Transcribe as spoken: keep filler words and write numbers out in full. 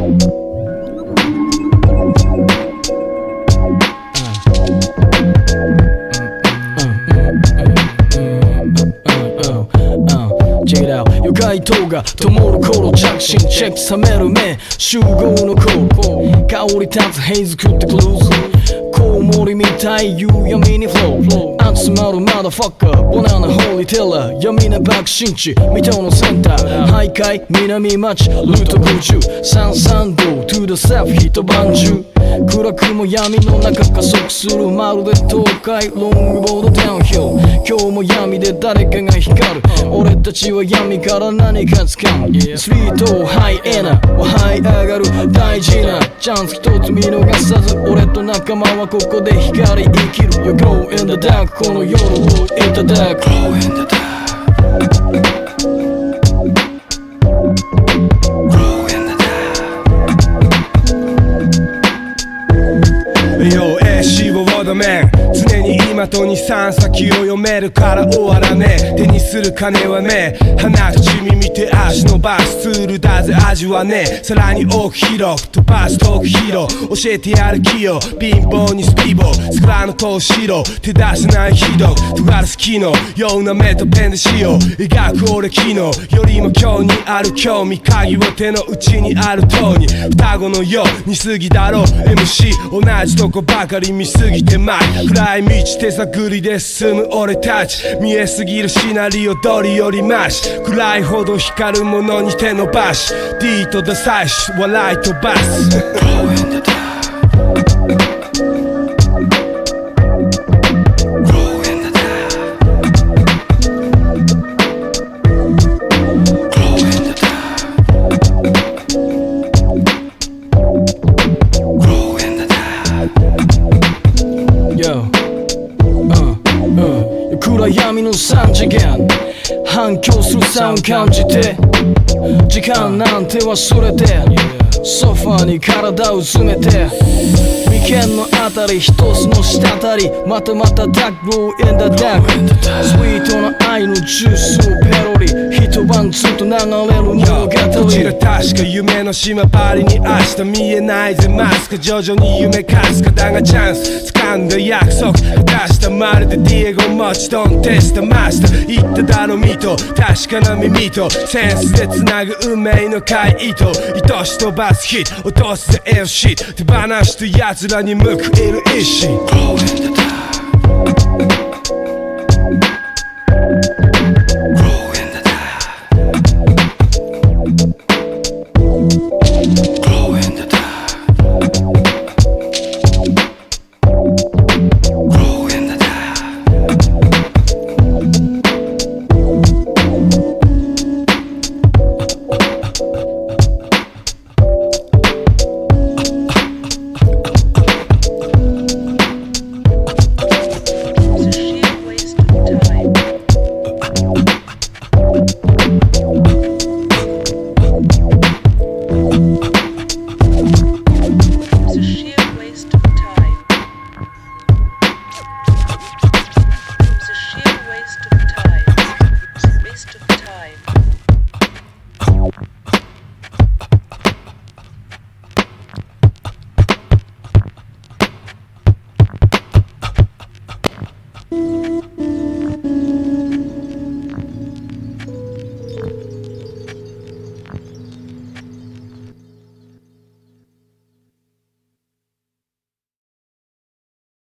Check it out 夜街灯が灯る頃着信チェック冷める目集合の頃香り立つヘイズ食ってクルーズコウモリみたい夕闇にフロー集まるマダファッカーバナナホーリーテラー闇な爆心地水戸のセンター徘徊南町ルート空中三三道 to the south 一晩中暗くも闇の中加速するまるで東海ロングボードダウンヒル今日も闇で誰かが光る俺たちは闇から何か掴むスリートハイエナは這い上がる大事なチャンス一つ見逃さず俺と仲間はここで光り生きる You go in the dark この夜をいただく Glow in the dark Yo, エーシー はワードメン常に今とにさん先を読めるから終わらねえ手にする金はねえ鼻口耳手足伸ばすツールだぜ味はねえさらに大きく広く飛ばすトークヒーロー教えてやる気よ貧乏にスピーボースクラの投資ろ手出せないひど尖るスキのような目とペンでしよう描く俺昨日よりも今日にある興味鍵は手の内にある塔に双子のように過ぎだろう エムシー 同じとこばかり見すぎてまい暗い道手探りで進む俺たち見えすぎるシナリオ通りよりマシ暗いほど光るものに手伸ばし D とダサいし笑い飛ばす Glow in the dark Glow in the dark Glow in the dark Glow in the dark Yo暗闇の三次元反響するサウン感じて時間なんて忘れてソファに体をうずめて眉間のあたり一つの滴りまたまたダークローインダダークスイートな愛のジュースをペロリ一晩ずっと流れる物語こちら確か夢の島張りに明日見えないぜマスク徐々に夢かすかだがチャンス掴んだ約束果たしたまるでディエゴモチドンテストマスター言っただろミと確かな耳とセンスでつなぐ運命の回糸愛し飛ばすヒット落とすぜエルシー手放した奴らに向くいる意志 Glow in the dark Glow in the dark Glow in the dark